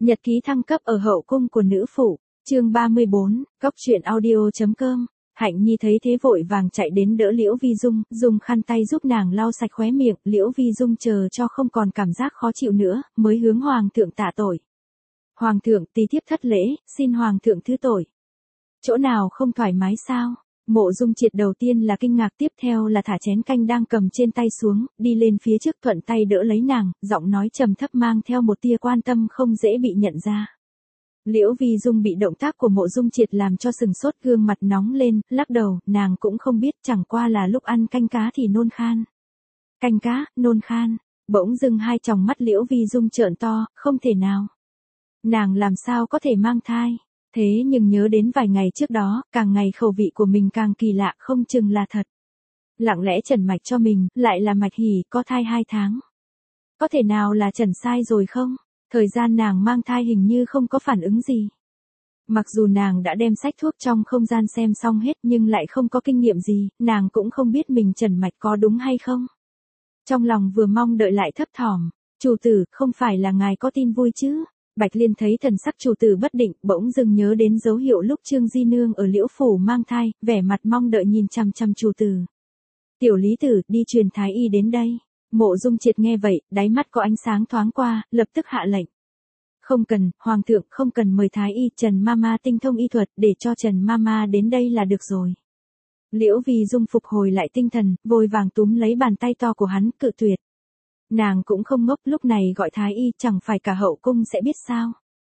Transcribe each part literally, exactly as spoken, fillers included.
Nhật ký thăng cấp ở hậu cung của nữ phụ, chương ba mươi bốn, cốc truyện audio.com. Hạnh Nhi thấy thế vội vàng chạy đến đỡ Liễu Vi Dung, dùng khăn tay giúp nàng lau sạch khóe miệng. Liễu Vi Dung chờ cho không còn cảm giác khó chịu nữa, mới hướng hoàng thượng tạ tội. Hoàng thượng, tỳ thiếp thất lễ, xin hoàng thượng thứ tội. Chỗ nào không thoải mái sao? Mộ Dung Triệt đầu tiên là kinh ngạc, tiếp theo là thả chén canh đang cầm trên tay xuống, đi lên phía trước thuận tay đỡ lấy nàng, giọng nói trầm thấp mang theo một tia quan tâm không dễ bị nhận ra. Liễu Vi Dung bị động tác của Mộ Dung Triệt làm cho sừng sốt, gương mặt nóng lên, lắc đầu, nàng cũng không biết, chẳng qua là lúc ăn canh cá thì nôn khan. Canh cá, nôn khan, bỗng dưng hai tròng mắt Liễu Vi Dung trợn to, không thể nào. Nàng làm sao có thể mang thai? Thế nhưng nhớ đến vài ngày trước đó, càng ngày khẩu vị của mình càng kỳ lạ, không chừng là thật. Lặng lẽ trần mạch cho mình, lại là Mạch Hỷ, có thai hai tháng. Có thể nào là trần sai rồi không? Thời gian nàng mang thai hình như không có phản ứng gì. Mặc dù nàng đã đem sách thuốc trong không gian xem xong hết nhưng lại không có kinh nghiệm gì, nàng cũng không biết mình trần mạch có đúng hay không. Trong lòng vừa mong đợi lại thấp thỏm, chủ tử, không phải là ngài có tin vui chứ? Bạch Liên thấy thần sắc chủ tử bất định, bỗng dưng nhớ đến dấu hiệu lúc Trương Di Nương ở Liễu phủ mang thai, vẻ mặt mong đợi nhìn chằm chằm chủ tử. Tiểu Lý Tử, đi truyền thái y đến đây. Mộ Dung Triệt nghe vậy, đáy mắt có ánh sáng thoáng qua, lập tức hạ lệnh. Không cần, hoàng thượng, không cần mời thái y, Trần Mama tinh thông y thuật, để cho Trần Mama đến đây là được rồi. Liễu Vi Dung phục hồi lại tinh thần, vội vàng túm lấy bàn tay to của hắn, cự tuyệt. Nàng cũng không ngốc, lúc này gọi thái y chẳng phải cả hậu cung sẽ biết sao.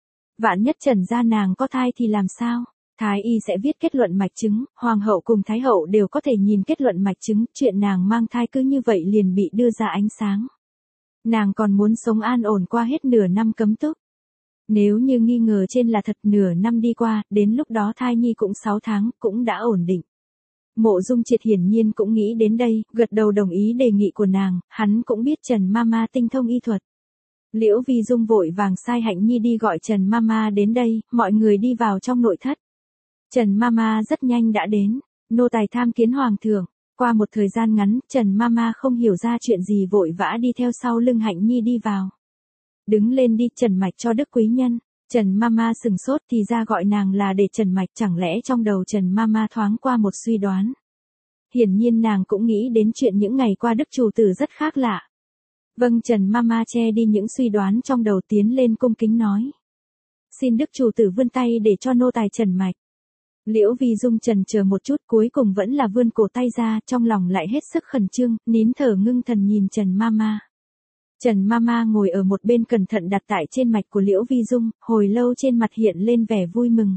Vạn nhất Trần gia nàng có thai thì làm sao? Thái y sẽ viết kết luận mạch chứng, hoàng hậu cùng thái hậu đều có thể nhìn kết luận mạch chứng, chuyện nàng mang thai cứ như vậy liền bị đưa ra ánh sáng. Nàng còn muốn sống an ổn qua hết nửa năm cấm túc. Nếu như nghi ngờ trên là thật, nửa năm đi qua, đến lúc đó thai nhi cũng sáu tháng, cũng đã ổn định. Mộ Dung Triệt hiển nhiên cũng nghĩ đến đây, gật đầu đồng ý đề nghị của nàng, hắn cũng biết Trần Mama tinh thông y thuật. Liễu Vi Dung vội vàng sai Hạnh Nhi đi gọi Trần Mama đến đây, mọi người đi vào trong nội thất. Trần Mama rất nhanh đã đến, nô tài tham kiến hoàng thượng. Qua một thời gian ngắn, Trần Mama không hiểu ra chuyện gì vội vã đi theo sau lưng Hạnh Nhi đi vào. Đứng lên đi, trần mạch cho Đức quý nhân. Trần Mama sừng sốt, thì ra gọi nàng là để trần mạch, chẳng lẽ trong đầu Trần Mama thoáng qua một suy đoán. Hiển nhiên nàng cũng nghĩ đến chuyện những ngày qua Đức chủ tử rất khác lạ. Vâng, Trần Mama che đi những suy đoán trong đầu, tiến lên cung kính nói. Xin Đức chủ tử vươn tay để cho nô tài trần mạch. Liễu Vi Dung trần chờ một chút, cuối cùng vẫn là vươn cổ tay ra, trong lòng lại hết sức khẩn trương, nín thở ngưng thần nhìn Trần Mama. Trần Mama ngồi ở một bên cẩn thận đặt tại trên mạch của Liễu Vi Dung, hồi lâu trên mặt hiện lên vẻ vui mừng.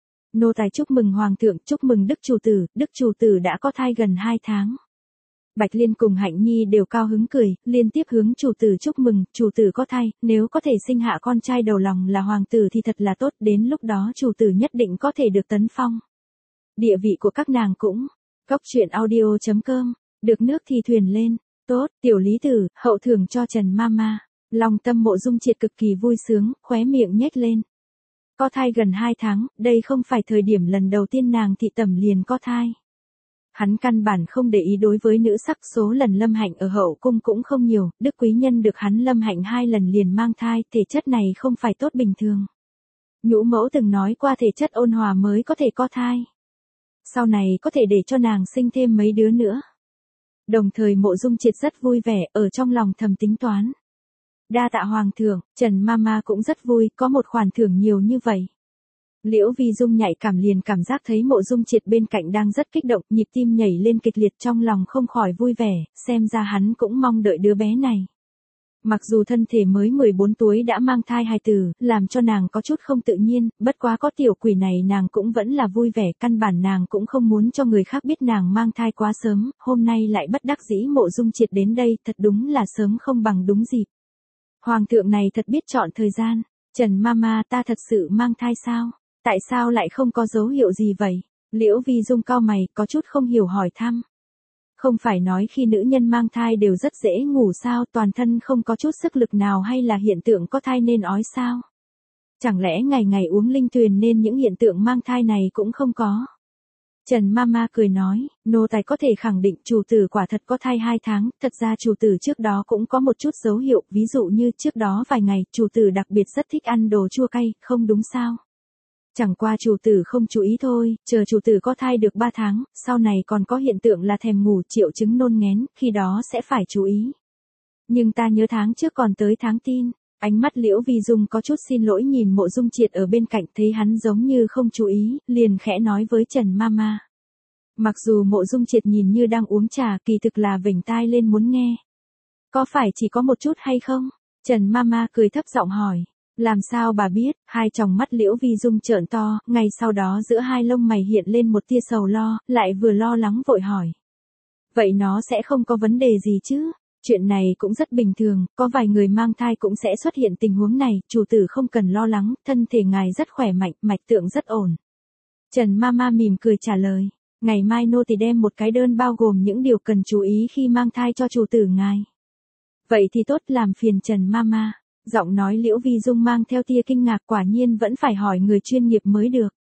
Nô tài chúc mừng hoàng thượng, chúc mừng Đức chủ tử, Đức chủ tử đã có thai gần hai tháng. Bạch Liên cùng Hạnh Nhi đều cao hứng cười, liên tiếp hướng chủ tử chúc mừng, chủ tử có thai, nếu có thể sinh hạ con trai đầu lòng là hoàng tử thì thật là tốt, đến lúc đó chủ tử nhất định có thể được tấn phong. Địa vị của các nàng cũng, cốc truyện audio.com, được nước thì thuyền lên, tốt, tiểu Lý Tử, hậu thưởng cho Trần Mama. Lòng tâm Mộ Dung Triệt cực kỳ vui sướng, khóe miệng nhếch lên. Có thai gần hai tháng, đây không phải thời điểm lần đầu tiên nàng thị tẩm liền có thai. Hắn căn bản không để ý, đối với nữ sắc số lần lâm hạnh ở hậu cung cũng không nhiều, Đức quý nhân được hắn lâm hạnh hai lần liền mang thai, thể chất này không phải tốt bình thường. Nhũ mẫu từng nói qua thể chất ôn hòa mới có thể có thai. Sau này có thể để cho nàng sinh thêm mấy đứa nữa. Đồng thời Mộ Dung Triệt rất vui vẻ, ở trong lòng thầm tính toán. Đa tạ hoàng thượng, Trần Mama cũng rất vui, có một khoản thưởng nhiều như vậy. Liễu Vi Dung nhạy cảm liền cảm giác thấy Mộ Dung Triệt bên cạnh đang rất kích động, nhịp tim nhảy lên kịch liệt, trong lòng không khỏi vui vẻ, xem ra hắn cũng mong đợi đứa bé này. Mặc dù thân thể mới mười bốn tuổi đã mang thai hài tử, làm cho nàng có chút không tự nhiên, bất quá có tiểu quỷ này nàng cũng vẫn là vui vẻ, căn bản nàng cũng không muốn cho người khác biết nàng mang thai quá sớm, hôm nay lại bất đắc dĩ Mộ Dung Triệt đến đây, thật đúng là sớm không bằng đúng dịp. Hoàng thượng này thật biết chọn thời gian. Trần Mama, ta thật sự mang thai sao? Tại sao lại không có dấu hiệu gì vậy? Liễu Vi Dung cau mày, có chút không hiểu hỏi thăm. Không phải nói khi nữ nhân mang thai đều rất dễ ngủ sao, toàn thân không có chút sức lực nào, hay là hiện tượng có thai nên ói sao? Chẳng lẽ ngày ngày uống linh tuyền nên những hiện tượng mang thai này cũng không có? Trần Mama cười nói, nô tài có thể khẳng định chủ tử quả thật có thai hai tháng, thật ra chủ tử trước đó cũng có một chút dấu hiệu, ví dụ như trước đó vài ngày, chủ tử đặc biệt rất thích ăn đồ chua cay, không đúng sao? Chẳng qua chủ tử không chú ý thôi, chờ chủ tử có thai được ba tháng, sau này còn có hiện tượng là thèm ngủ, triệu chứng nôn nghén, khi đó sẽ phải chú ý. Nhưng ta nhớ tháng trước còn tới tháng tin. Ánh mắt Liễu Vi Dung có chút xin lỗi nhìn Mộ Dung Triệt ở bên cạnh, thấy hắn giống như không chú ý, liền khẽ nói với Trần Mama. Mặc dù Mộ Dung Triệt nhìn như đang uống trà, kỳ thực là vểnh tai lên muốn nghe. Có phải chỉ có một chút hay không? Trần Mama cười thấp giọng hỏi. Làm sao bà biết? Hai tròng mắt Liễu Vi Dung trợn to, ngay sau đó giữa hai lông mày hiện lên một tia sầu lo, lại vừa lo lắng vội hỏi. Vậy nó sẽ không có vấn đề gì chứ? Chuyện này cũng rất bình thường, có vài người mang thai cũng sẽ xuất hiện tình huống này, chủ tử không cần lo lắng, thân thể ngài rất khỏe mạnh, mạch tượng rất ổn. Trần Mama mỉm cười trả lời, ngày mai nô tỳ đem một cái đơn bao gồm những điều cần chú ý khi mang thai cho chủ tử ngài. Vậy thì tốt, làm phiền Trần Mama. Giọng nói Liễu Vi Dung mang theo tia kinh ngạc, quả nhiên vẫn phải hỏi người chuyên nghiệp mới được.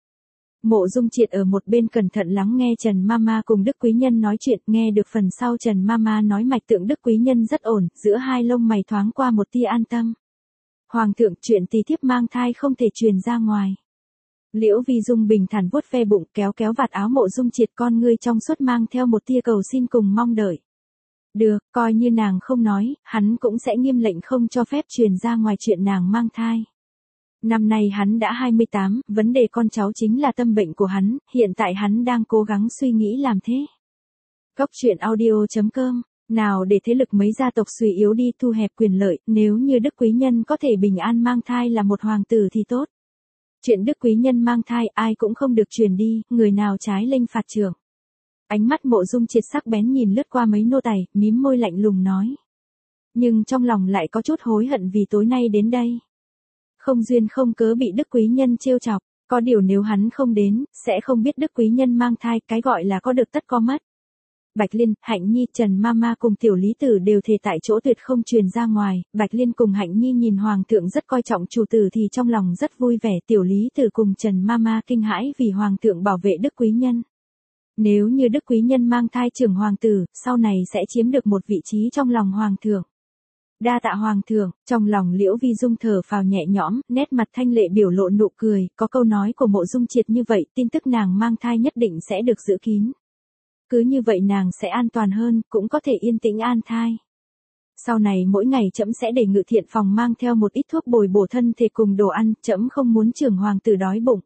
Mộ Dung Triệt ở một bên cẩn thận lắng nghe Trần Mama cùng Đức Quý Nhân nói chuyện, nghe được phần sau Trần Mama nói mạch tượng Đức Quý Nhân rất ổn, giữa hai lông mày thoáng qua một tia an tâm. Hoàng thượng, chuyện tí thiếp mang thai không thể truyền ra ngoài. Liễu Vi Dung bình thản vuốt ve bụng, kéo kéo vạt áo Mộ Dung Triệt, con ngươi trong suốt mang theo một tia cầu xin cùng mong đợi. Được, coi như nàng không nói, hắn cũng sẽ nghiêm lệnh không cho phép truyền ra ngoài chuyện nàng mang thai. Năm nay hắn đã hai mươi tám, vấn đề con cháu chính là tâm bệnh của hắn, hiện tại hắn đang cố gắng suy nghĩ làm thế. Cốc truyện audio chấm com, nào để thế lực mấy gia tộc suy yếu đi, thu hẹp quyền lợi, nếu như Đức Quý Nhân có thể bình an mang thai là một hoàng tử thì tốt. Chuyện Đức Quý Nhân mang thai ai cũng không được truyền đi, người nào trái lệnh phạt trưởng. Ánh mắt Mộ Dung Triệt sắc bén nhìn lướt qua mấy nô tài, mím môi lạnh lùng nói. Nhưng trong lòng lại có chút hối hận vì tối nay đến đây. Không duyên không cớ bị Đức Quý Nhân trêu chọc, có điều nếu hắn không đến, sẽ không biết Đức Quý Nhân mang thai, cái gọi là có được tất có mất. Bạch Liên, Hạnh Nhi, Trần Mama cùng Tiểu Lý Tử đều thề tại chỗ tuyệt không truyền ra ngoài, Bạch Liên cùng Hạnh Nhi nhìn Hoàng thượng rất coi trọng chủ tử thì trong lòng rất vui vẻ, Tiểu Lý Tử cùng Trần Mama kinh hãi vì Hoàng thượng bảo vệ Đức Quý Nhân. Nếu như Đức Quý Nhân mang thai trưởng hoàng tử, sau này sẽ chiếm được một vị trí trong lòng Hoàng thượng. Đa tạ Hoàng thượng, trong lòng Liễu Vi Dung thở phào nhẹ nhõm, nét mặt thanh lệ biểu lộ nụ cười, có câu nói của Mộ Dung Triệt như vậy, tin tức nàng mang thai nhất định sẽ được giữ kín. Cứ như vậy nàng sẽ an toàn hơn, cũng có thể yên tĩnh an thai. Sau này mỗi ngày trẫm sẽ để Ngự Thiện phòng mang theo một ít thuốc bồi bổ thân thể cùng đồ ăn, trẫm không muốn trưởng hoàng tử đói bụng.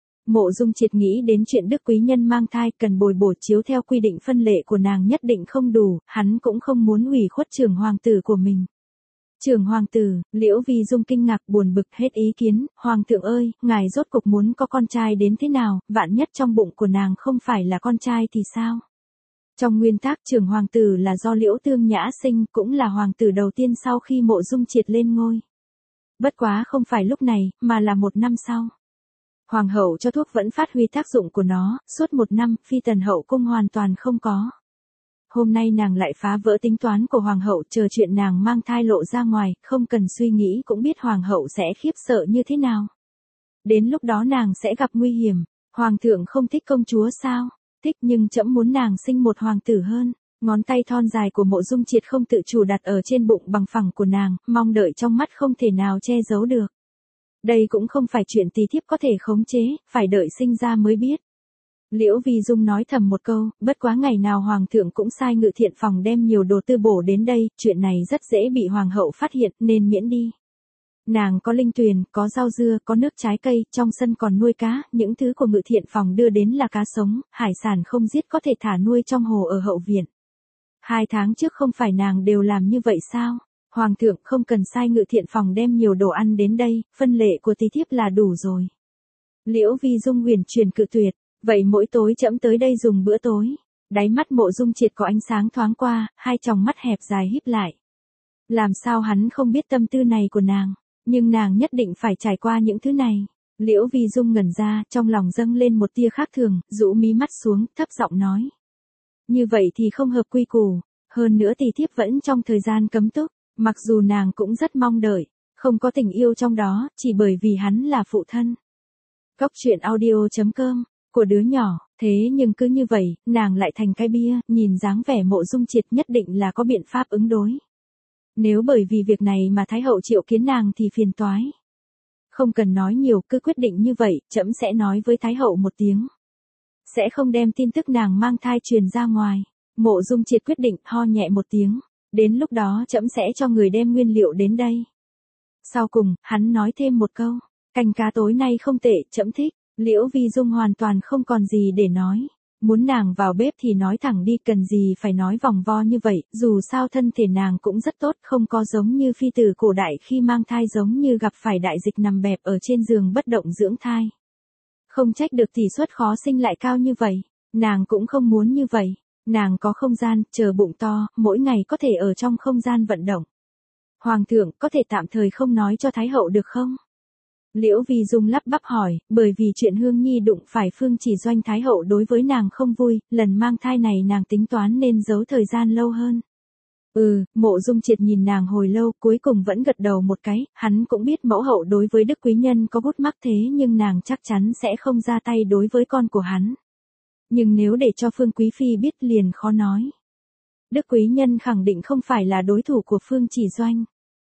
Mộ Dung Triệt nghĩ đến chuyện Đức Quý Nhân mang thai cần bồi bổ chiếu theo quy định phân lệ của nàng nhất định không đủ, hắn cũng không muốn hủy khuất trưởng hoàng tử của mình. Trưởng hoàng tử, Liễu Vi Dung kinh ngạc buồn bực hết ý kiến, Hoàng thượng ơi, ngài rốt cục muốn có con trai đến thế nào, vạn nhất trong bụng của nàng không phải là con trai thì sao? Trong nguyên tắc trưởng hoàng tử là do Liễu Tương Nhã sinh, cũng là hoàng tử đầu tiên sau khi Mộ Dung Triệt lên ngôi. Bất quá không phải lúc này, mà là một năm sau. Hoàng hậu cho thuốc vẫn phát huy tác dụng của nó, suốt một năm, phi tần hậu cung hoàn toàn không có. Hôm nay nàng lại phá vỡ tính toán của hoàng hậu, chờ chuyện nàng mang thai lộ ra ngoài, không cần suy nghĩ cũng biết hoàng hậu sẽ khiếp sợ như thế nào. Đến lúc đó nàng sẽ gặp nguy hiểm. Hoàng thượng không thích công chúa sao? Thích, nhưng trẫm muốn nàng sinh một hoàng tử hơn. Ngón tay thon dài của Mộ Dung Triệt không tự chủ đặt ở trên bụng bằng phẳng của nàng, mong đợi trong mắt không thể nào che giấu được. Đây cũng không phải chuyện tí thiếp có thể khống chế, phải đợi sinh ra mới biết. Liễu Vi Dung nói thầm một câu, bất quá ngày nào Hoàng thượng cũng sai Ngự Thiện phòng đem nhiều đồ tư bổ đến đây, chuyện này rất dễ bị Hoàng hậu phát hiện nên miễn đi. Nàng có linh tuyền, có rau dưa, có nước trái cây, trong sân còn nuôi cá, những thứ của Ngự Thiện phòng đưa đến là cá sống, hải sản không giết có thể thả nuôi trong hồ ở hậu viện. Hai tháng trước không phải nàng đều làm như vậy sao? Hoàng thượng không cần sai Ngự Thiện phòng đem nhiều đồ ăn đến đây, phân lệ của tí thiếp là đủ rồi. Liễu Vi Dung huyền truyền cự tuyệt, vậy mỗi tối trẫm tới đây dùng bữa tối. Đáy mắt Mộ Dung Triệt có ánh sáng thoáng qua, hai tròng mắt hẹp dài híp lại. Làm sao hắn không biết tâm tư này của nàng, nhưng nàng nhất định phải trải qua những thứ này. Liễu Vi Dung ngẩn ra, trong lòng dâng lên một tia khác thường, rũ mí mắt xuống, thấp giọng nói. Như vậy thì không hợp quy củ, hơn nữa tỷ thiếp vẫn trong thời gian cấm túc. Mặc dù nàng cũng rất mong đợi, không có tình yêu trong đó, chỉ bởi vì hắn là phụ thân. Cốc truyện audio chấm com, của đứa nhỏ. Thế nhưng cứ như vậy, nàng lại thành cái bia, nhìn dáng vẻ Mộ Dung Triệt nhất định là có biện pháp ứng đối. Nếu bởi vì việc này mà Thái hậu triệu kiến nàng thì phiền toái. Không cần nói nhiều, cứ quyết định như vậy, trẫm sẽ nói với Thái hậu một tiếng. Sẽ không đem tin tức nàng mang thai truyền ra ngoài. Mộ Dung Triệt quyết định, ho nhẹ một tiếng. Đến lúc đó trẫm sẽ cho người đem nguyên liệu đến đây. Sau cùng, hắn nói thêm một câu. Canh cá tối nay không tệ, trẫm thích. Liễu Vi Dung hoàn toàn không còn gì để nói. Muốn nàng vào bếp thì nói thẳng đi, cần gì phải nói vòng vo như vậy, dù sao thân thể nàng cũng rất tốt, không có giống như phi tử cổ đại khi mang thai giống như gặp phải đại dịch nằm bẹp ở trên giường bất động dưỡng thai. Không trách được tỷ suất khó sinh lại cao như vậy, nàng cũng không muốn như vậy, nàng có không gian, chờ bụng to, mỗi ngày có thể ở trong không gian vận động. Hoàng thượng, có thể tạm thời không nói cho Thái hậu được không? Liễu Vi Dung lắp bắp hỏi, bởi vì chuyện Hương Nhi đụng phải Phương Chỉ Doanh Thái hậu đối với nàng không vui, lần mang thai này nàng tính toán nên giấu thời gian lâu hơn. Ừ, Mộ Dung Triệt nhìn nàng hồi lâu, cuối cùng vẫn gật đầu một cái, hắn cũng biết mẫu hậu đối với Đức Quý Nhân có bút mắc thế nhưng nàng chắc chắn sẽ không ra tay đối với con của hắn. Nhưng nếu để cho Phương Quý Phi biết liền khó nói. Đức Quý Nhân khẳng định không phải là đối thủ của Phương Chỉ Doanh.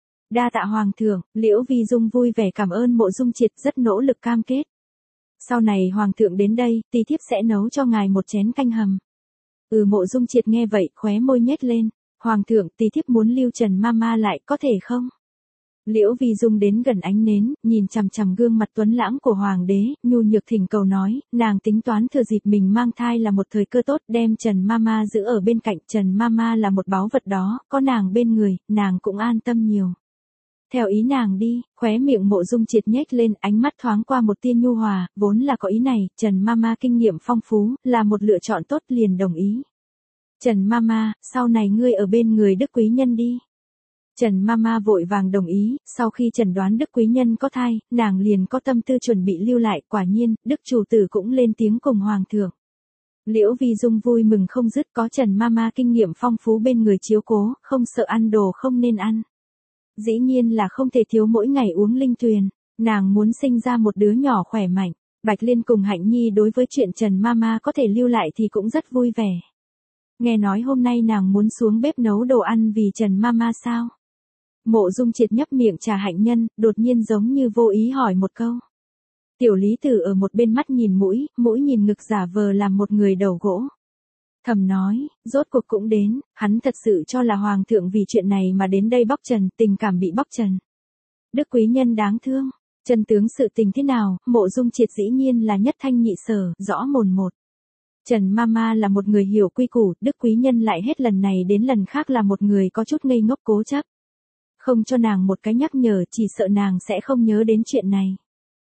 Đa tạ Hoàng thượng, Liễu Vi Dung vui vẻ cảm ơn Mộ Dung Triệt rất nỗ lực cam kết. Sau này Hoàng thượng đến đây, tỷ thiếp sẽ nấu cho ngài một chén canh hầm. Ừ, Mộ Dung Triệt nghe vậy, khóe môi nhếch lên. Hoàng thượng, tỷ thiếp muốn lưu Trần Mama lại, có thể không? Liễu Vi Dung đến gần ánh nến, nhìn chằm chằm gương mặt tuấn lãng của Hoàng đế, nhu nhược thỉnh cầu nói, nàng tính toán thừa dịp mình mang thai là một thời cơ tốt, đem Trần Mama giữ ở bên cạnh. Trần Mama là một báu vật đó, có nàng bên người, nàng cũng an tâm nhiều. Theo ý nàng đi, khóe miệng Mộ Dung Triệt nhếch lên, ánh mắt thoáng qua một tia nhu hòa, vốn là có ý này, Trần Mama kinh nghiệm phong phú, là một lựa chọn tốt, liền đồng ý. Trần Mama, sau này ngươi ở bên người Đức Quý Nhân đi. Trần Mama vội vàng đồng ý, sau khi chẩn đoán Đức Quý Nhân có thai, nàng liền có tâm tư chuẩn bị lưu lại, quả nhiên, Đức chủ tử cũng lên tiếng cùng Hoàng thượng. Liễu Vi Dung vui mừng không dứt, có Trần Mama kinh nghiệm phong phú bên người chiếu cố, không sợ ăn đồ không nên ăn. Dĩ nhiên là không thể thiếu mỗi ngày uống linh tuyền, nàng muốn sinh ra một đứa nhỏ khỏe mạnh. Bạch Liên cùng Hạnh Nhi đối với chuyện Trần Mama có thể lưu lại thì cũng rất vui vẻ. Nghe nói hôm nay nàng muốn xuống bếp nấu đồ ăn vì Trần Mama sao? Mộ Dung Triệt nhấp miệng trà Hạnh Nhân, đột nhiên giống như vô ý hỏi một câu. Tiểu Lý Tử ở một bên mắt nhìn mũi, mũi nhìn ngực giả vờ làm một người đầu gỗ. Thầm nói, rốt cuộc cũng đến, hắn thật sự cho là Hoàng thượng vì chuyện này mà đến đây bóc trần, tình cảm bị bóc trần. Đức Quý Nhân đáng thương, chân tướng sự tình thế nào, Mộ Dung Triệt dĩ nhiên là nhất thanh nhị sở, rõ mồn một. Trần Mama là một người hiểu quy củ, Đức Quý Nhân lại hết lần này đến lần khác là một người có chút ngây ngốc cố chấp. Không cho nàng một cái nhắc nhở, chỉ sợ nàng sẽ không nhớ đến chuyện này.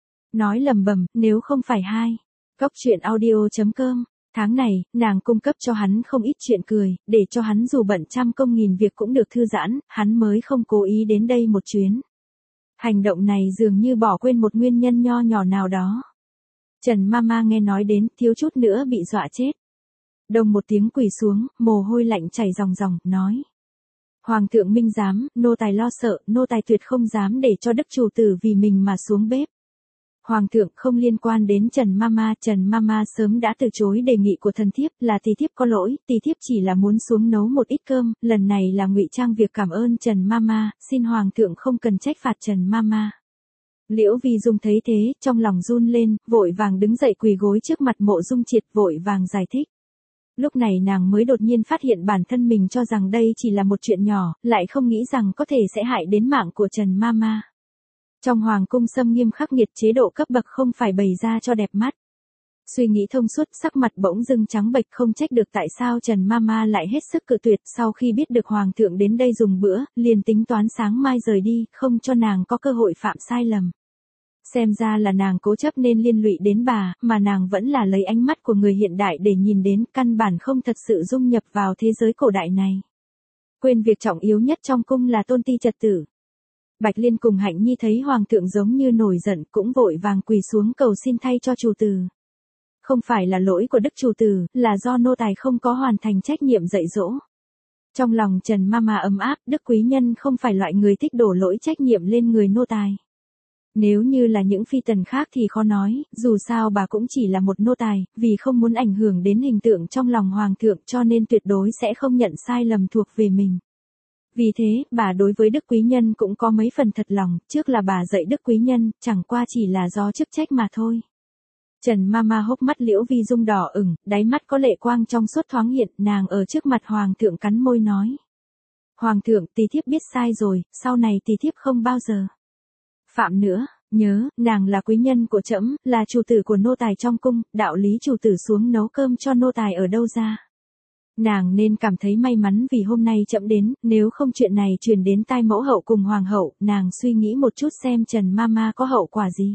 Nói lầm bầm, nếu không phải hai. Cóc truyện audio chấm com. Tháng này, nàng cung cấp cho hắn không ít chuyện cười, để cho hắn dù bận trăm công nghìn việc cũng được thư giãn, hắn mới không cố ý đến đây một chuyến. Hành động này dường như bỏ quên một nguyên nhân nho nhỏ nào đó. Trần Mama nghe nói đến, thiếu chút nữa bị dọa chết. Đồng một tiếng quỳ xuống, mồ hôi lạnh chảy ròng ròng, nói. Hoàng thượng minh giám, nô tài lo sợ, nô tài tuyệt không dám để cho đức chủ tử vì mình mà xuống bếp. Hoàng thượng không liên quan đến Trần Mama, Trần Mama sớm đã từ chối đề nghị của thần thiếp, là tỷ thiếp có lỗi, tỷ thiếp chỉ là muốn xuống nấu một ít cơm, lần này là ngụy trang việc cảm ơn Trần Mama, xin Hoàng thượng không cần trách phạt Trần Mama. Liễu Vi Dung thấy thế, trong lòng run lên, vội vàng đứng dậy quỳ gối trước mặt Mộ Dung Triệt, vội vàng giải thích. Lúc này nàng mới đột nhiên phát hiện bản thân mình cho rằng đây chỉ là một chuyện nhỏ, lại không nghĩ rằng có thể sẽ hại đến mạng của Trần Mama. Trong hoàng cung xâm nghiêm khắc nghiệt, chế độ cấp bậc không phải bày ra cho đẹp mắt. Suy nghĩ thông suốt, sắc mặt bỗng dưng trắng bệch, không trách được tại sao Trần Mama lại hết sức cự tuyệt. Sau khi biết được Hoàng thượng đến đây dùng bữa, liền tính toán sáng mai rời đi, không cho nàng có cơ hội phạm sai lầm. Xem ra là nàng cố chấp nên liên lụy đến bà, mà nàng vẫn là lấy ánh mắt của người hiện đại để nhìn đến, căn bản không thật sự dung nhập vào thế giới cổ đại này. Quên việc trọng yếu nhất trong cung là tôn ti trật tự. Bạch Liên cùng Hạnh Nhi thấy Hoàng thượng giống như nổi giận, cũng vội vàng quỳ xuống cầu xin thay cho chủ tử. Không phải là lỗi của đức chủ tử, là do nô tài không có hoàn thành trách nhiệm dạy dỗ. Trong lòng Trần Mama ấm áp, Đức Quý Nhân không phải loại người thích đổ lỗi trách nhiệm lên người nô tài. Nếu như là những phi tần khác thì khó nói, dù sao bà cũng chỉ là một nô tài, vì không muốn ảnh hưởng đến hình tượng trong lòng hoàng thượng cho nên tuyệt đối sẽ không nhận sai lầm thuộc về mình. Vì thế, bà đối với Đức Quý Nhân cũng có mấy phần thật lòng, trước là bà dạy Đức Quý Nhân, chẳng qua chỉ là do chức trách mà thôi. Trần Mama hốc mắt Liễu Vi Dung đỏ ửng, đáy mắt có lệ quang trong suốt thoáng hiện, nàng ở trước mặt hoàng thượng cắn môi nói. Hoàng thượng, tỳ thiếp biết sai rồi, sau này tỳ thiếp không bao giờ phạm nữa, nhớ, nàng là quý nhân của trẫm, là chủ tử của nô tài trong cung, đạo lý chủ tử xuống nấu cơm cho nô tài ở đâu ra. Nàng nên cảm thấy may mắn vì hôm nay trẫm đến, nếu không chuyện này truyền đến tai mẫu hậu cùng hoàng hậu, nàng suy nghĩ một chút xem Trần Mama có hậu quả gì.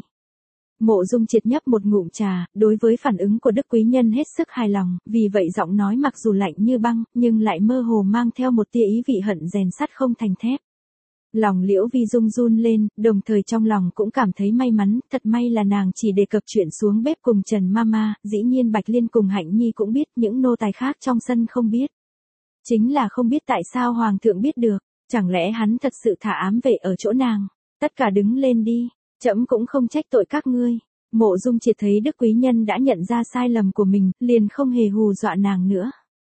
Mộ Dung Triệt nhấp một ngụm trà, đối với phản ứng của Đức Quý Nhân hết sức hài lòng, vì vậy giọng nói mặc dù lạnh như băng, nhưng lại mơ hồ mang theo một tia ý vị hận rèn sắt không thành thép. Lòng Liễu Vi Dung run lên, đồng thời trong lòng cũng cảm thấy may mắn, thật may là nàng chỉ đề cập chuyện xuống bếp cùng Trần Mama, dĩ nhiên Bạch Liên cùng Hạnh Nhi cũng biết, những nô tài khác trong sân không biết. Chính là không biết tại sao Hoàng thượng biết được, chẳng lẽ hắn thật sự thả ám vệ ở chỗ nàng. Tất cả đứng lên đi, trẫm cũng không trách tội các ngươi. Mộ Dung Triệt thấy Đức Quý Nhân đã nhận ra sai lầm của mình, liền không hề hù dọa nàng nữa.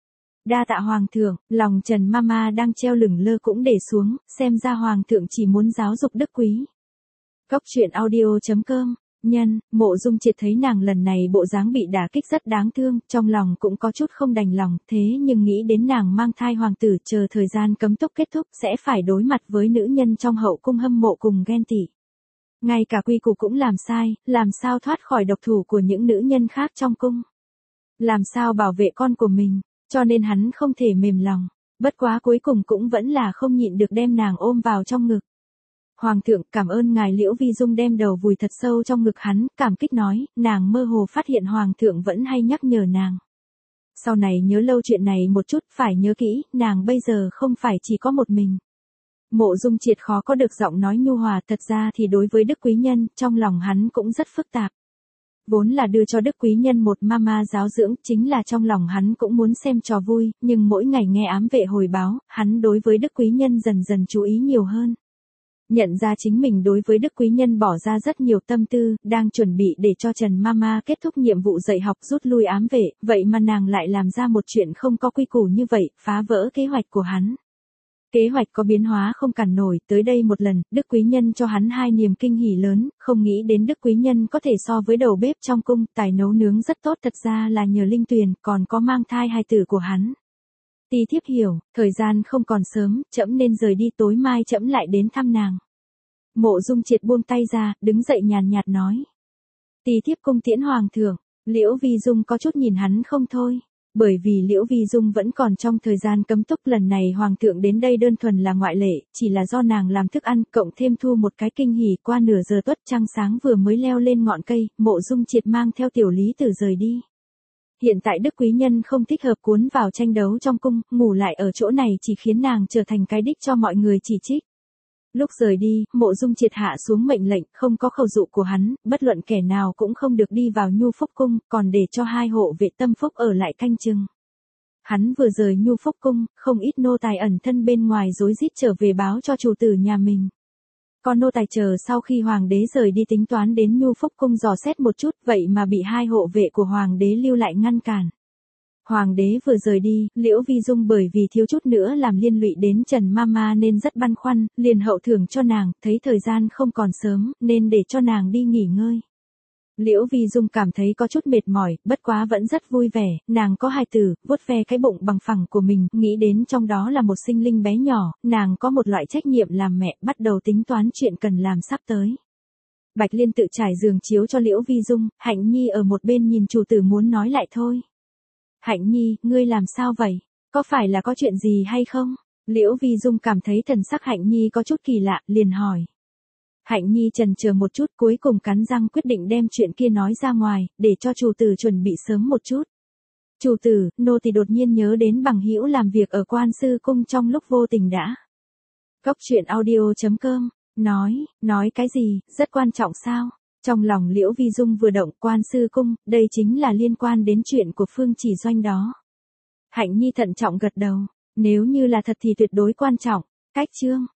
Đa tạ hoàng thượng, lòng Trần Mama đang treo lửng lơ cũng để xuống, xem ra hoàng thượng chỉ muốn giáo dục Đức Quý. Cốc truyện audio chấm com, nhân, Mộ Dung Triệt thấy nàng lần này bộ dáng bị đả kích rất đáng thương, trong lòng cũng có chút không đành lòng, thế nhưng nghĩ đến nàng mang thai hoàng tử chờ thời gian cấm túc kết thúc sẽ phải đối mặt với nữ nhân trong hậu cung hâm mộ cùng ghen tị. Ngay cả quy củ cũng làm sai, làm sao thoát khỏi độc thủ của những nữ nhân khác trong cung. Làm sao bảo vệ con của mình. Cho nên hắn không thể mềm lòng, bất quá cuối cùng cũng vẫn là không nhịn được đem nàng ôm vào trong ngực. Hoàng thượng, cảm ơn ngài. Liễu Vi Dung đem đầu vùi thật sâu trong ngực hắn, cảm kích nói, nàng mơ hồ phát hiện hoàng thượng vẫn hay nhắc nhở nàng. Sau này nhớ lâu chuyện này một chút, phải nhớ kỹ, nàng bây giờ không phải chỉ có một mình. Mộ Dung Triệt khó có được giọng nói nhu hòa, thật ra thì đối với Đức Quý Nhân, trong lòng hắn cũng rất phức tạp. Vốn là đưa cho Đức Quý Nhân một mama giáo dưỡng, chính là trong lòng hắn cũng muốn xem trò vui, nhưng mỗi ngày nghe ám vệ hồi báo, hắn đối với Đức Quý Nhân dần dần chú ý nhiều hơn. Nhận ra chính mình đối với Đức Quý Nhân bỏ ra rất nhiều tâm tư, đang chuẩn bị để cho Trần Mama kết thúc nhiệm vụ dạy học rút lui ám vệ, vậy mà nàng lại làm ra một chuyện không có quy củ như vậy, phá vỡ kế hoạch của hắn. Kế hoạch có biến hóa không cản nổi, tới đây một lần, Đức Quý Nhân cho hắn hai niềm kinh hỉ lớn, không nghĩ đến Đức Quý Nhân có thể so với đầu bếp trong cung, tài nấu nướng rất tốt, thật ra là nhờ Linh Tuyền, còn có mang thai hài tử của hắn. Tỳ thiếp hiểu, thời gian không còn sớm, trẫm nên rời đi, tối mai trẫm lại đến thăm nàng. Mộ Dung Triệt buông tay ra, đứng dậy nhàn nhạt nói. Tỳ thiếp cung tiễn hoàng thượng. Liễu Vi Dung có chút nhìn hắn không thôi. Bởi vì Liễu Vi Dung vẫn còn trong thời gian cấm túc, lần này hoàng thượng đến đây đơn thuần là ngoại lệ, chỉ là do nàng làm thức ăn, cộng thêm thu một cái kinh hỉ. Qua nửa giờ tuất trăng sáng vừa mới leo lên ngọn cây, Mộ Dung Triệt mang theo Tiểu Lý Tử rời đi. Hiện tại Đức Quý Nhân không thích hợp cuốn vào tranh đấu trong cung, ngủ lại ở chỗ này chỉ khiến nàng trở thành cái đích cho mọi người chỉ trích. Lúc rời đi, Mộ Dung Triệt hạ xuống mệnh lệnh, không có khẩu dụ của hắn, bất luận kẻ nào cũng không được đi vào Nhu Phúc cung, còn để cho hai hộ vệ Tâm Phúc ở lại canh chừng. Hắn vừa rời Nhu Phúc cung, không ít nô tài ẩn thân bên ngoài rối rít trở về báo cho chủ tử nhà mình. Còn nô tài chờ sau khi hoàng đế rời đi tính toán đến Nhu Phúc cung dò xét một chút, vậy mà bị hai hộ vệ của hoàng đế lưu lại ngăn cản. Hoàng đế vừa rời đi, Liễu Vi Dung bởi vì thiếu chút nữa làm liên lụy đến Trần Mama nên rất băn khoăn, liền hậu thưởng cho nàng, thấy thời gian không còn sớm, nên để cho nàng đi nghỉ ngơi. Liễu Vi Dung cảm thấy có chút mệt mỏi, bất quá vẫn rất vui vẻ, nàng có hài tử, vuốt ve cái bụng bằng phẳng của mình, nghĩ đến trong đó là một sinh linh bé nhỏ, nàng có một loại trách nhiệm làm mẹ, bắt đầu tính toán chuyện cần làm sắp tới. Bạch Liên tự trải giường chiếu cho Liễu Vi Dung, Hạnh Nhi ở một bên nhìn chủ tử muốn nói lại thôi. Hạnh Nhi, ngươi làm sao vậy? Có phải là có chuyện gì hay không? Liễu Vi Dung cảm thấy thần sắc Hạnh Nhi có chút kỳ lạ, liền hỏi. Hạnh Nhi chần chờ một chút, cuối cùng cắn răng quyết định đem chuyện kia nói ra ngoài, để cho chủ tử chuẩn bị sớm một chút. Chủ tử, nô tỳ đột nhiên nhớ đến bằng hữu làm việc ở Quan Sư cung trong lúc vô tình đã. Cốc truyện audio chấm com, nói, nói cái gì, rất quan trọng sao? Trong lòng Liễu Vi Dung vừa động, Quan Sư cung, đây chính là liên quan đến chuyện của Phương Chỉ Doanh đó. Hạnh Nhi thận trọng gật đầu, nếu như là thật thì tuyệt đối quan trọng. Cách chương